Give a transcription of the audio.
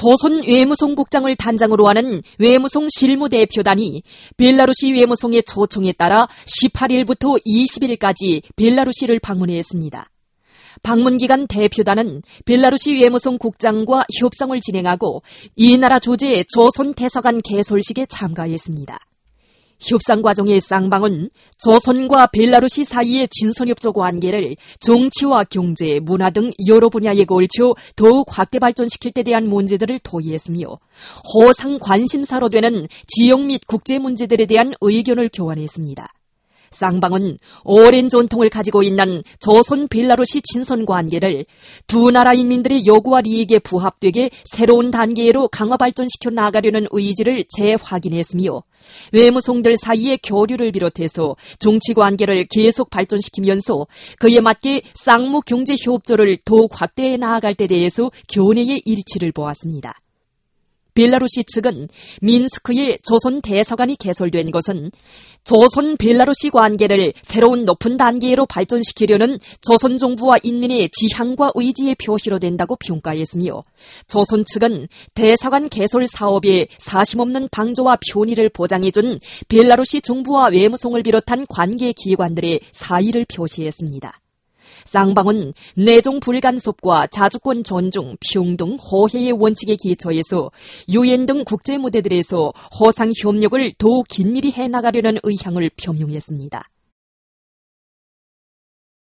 조선 외무성 국장을 단장으로 하는 외무성 실무대표단이 벨라루시 외무성의 초청에 따라 18일부터 20일까지 벨라루시를 방문했습니다. 방문 기간 대표단은 벨라루시 외무성 국장과 협상을 진행하고 이 나라 주재 조선 대사관 개설식에 참가했습니다. 협상 과정의 쌍방은 조선과 벨라루시 사이의 친선협조 관계를 정치와 경제, 문화 등 여러 분야에 걸쳐 더욱 확대 발전시킬 데 대한 문제들을 토의했으며 호상 관심사로 되는 지역 및 국제 문제들에 대한 의견을 교환했습니다. 쌍방은 오랜 전통을 가지고 있는 조선 벨라루시 친선 관계를 두 나라 인민들의 요구와利益에 부합되게 새로운 단계로 강화 발전시켜 나가려는 의지를 재확인했으며 외무성들 사이의 교류를 비롯해서 정치 관계를 계속 발전시키면서 그에 맞게 쌍무 경제 협조를 더욱 확대해 나아갈 데 대해서 견해의 일치를 보았습니다. 벨라루시 측은 민스크에 조선 대사관이 개설된 것은 조선 벨라루시 관계를 새로운 높은 단계로 발전시키려는 조선 정부와 인민의 지향과 의지의 표시로 된다고 평가했으며 조선 측은 대사관 개설 사업에 사심없는 방조와 편의를 보장해준 벨라루시 정부와 외무성을 비롯한 관계기관들의 사의를 표시했습니다. 쌍방은 내종 불간섭과 자주권 존중, 평등, 호혜의 원칙에 기초해서 유엔 등 국제 무대들에서 호상 협력을 더욱 긴밀히 해나가려는 의향을 표명했습니다.